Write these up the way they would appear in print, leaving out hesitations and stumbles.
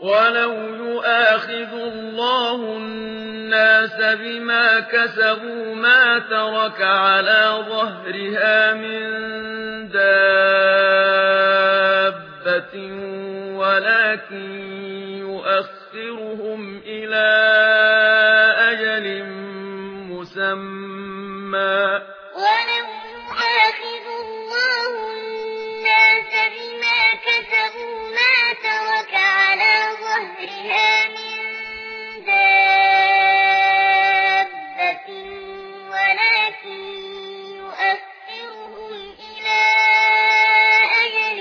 ولو يؤاخذ الله الناس بما كسبوا ما ترك على ظهرها من دابة ولكن يؤخرهم إلى أجل مسمى ولو يؤاخذ الله الناس بما كسبوا ما ترك على ظهرها من دابة ولكن يؤخرهم إلى أجل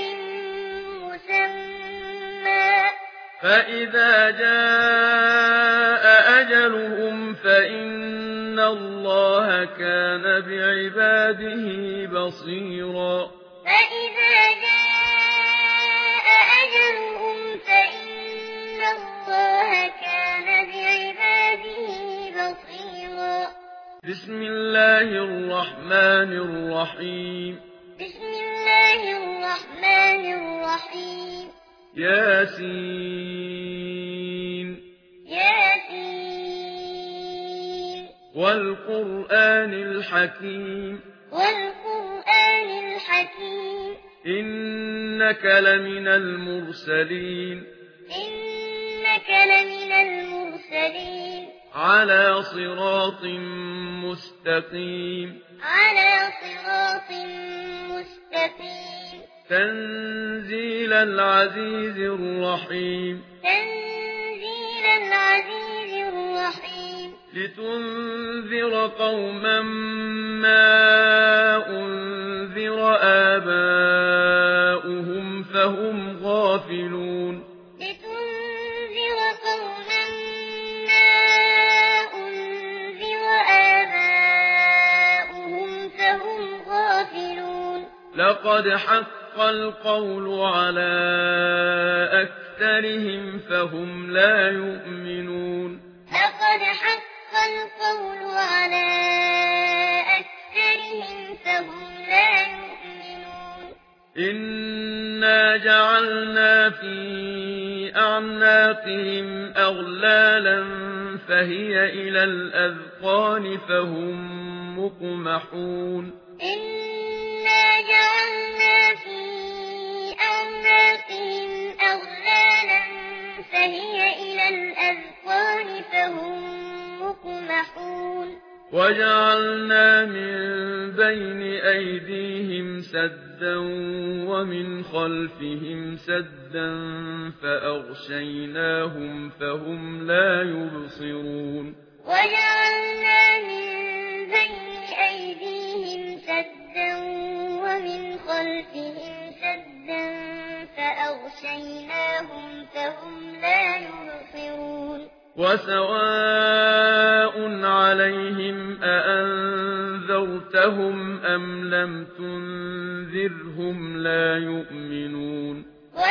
مسمى فإذا جاء أجلهم فإن الله كان بعباده بصيرا فإذا جاء أجلهم فإن الله كان بعباده بصيرا بسم الله الرحمن الرحيم بسم الله الرحمن الرحيم ياسين ياسين والقرآن الحكيم والقرآن الحكيم إنك لمن المرسلين إنك لمن المرسلين على صراط مستقيم على صراط مستقيم تنزيل العزيز الرحيم تنزيل العزيز الرحيم لتنذر قوما ما أنذر آباؤهم فهم غافلون لتنذر قوما ما أنذر آباؤهم فهم غافلون لقد حق القول على أكثرهم فهم لا يؤمنون لقد حق القول على أكثرهم فهم لا يؤمنون إنا جعلنا في أعناقهم أغلالا فهي إلى الأذقان فهم مقمحون إنا جعلنا في أعناقهم أغلالا فهي إلى الأذقان فهم مقمحون وجعلنا من بين أيديهم سدا ومن خلفهم سدا فأغشيناهم فهم لا يبصرون وجعلنا من بين أيديهم سدا ومن خلفهم سدا فأغشيناهم فهم لا يبصرون وسواء عليهم أأنذرتهم أم لم تنذرهم لا يؤمنون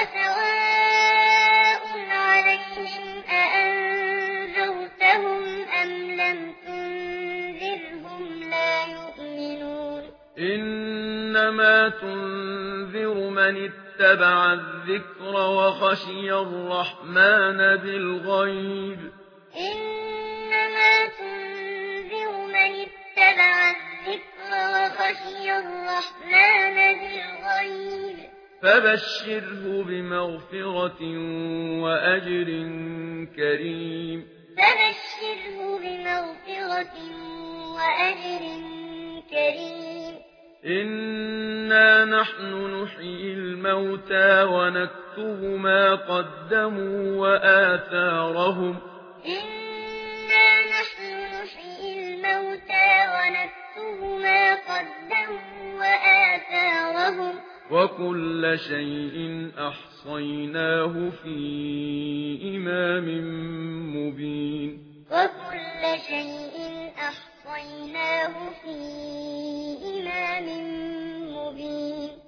وسواء عليهم أأنذرتهم أم لم تنذرهم لا يؤمنون إنما تنذر من اتبع الذكر وخشي الرحمن بالغيب إنما تنذر من اتبع الذكر وخشي الرحمن بالغيب فبشره بمغفرة وأجر كريم فبشره بمغفرة وأجر كريم إنا نحن نحيي الموتى ونكتب ما قدموا وآثارهم إنا نحن نحيي الموتى ونكتب ما قدموا وآثارهم وكل شيء أحصيناه في إمام مبين وكل شيء أحصيناه في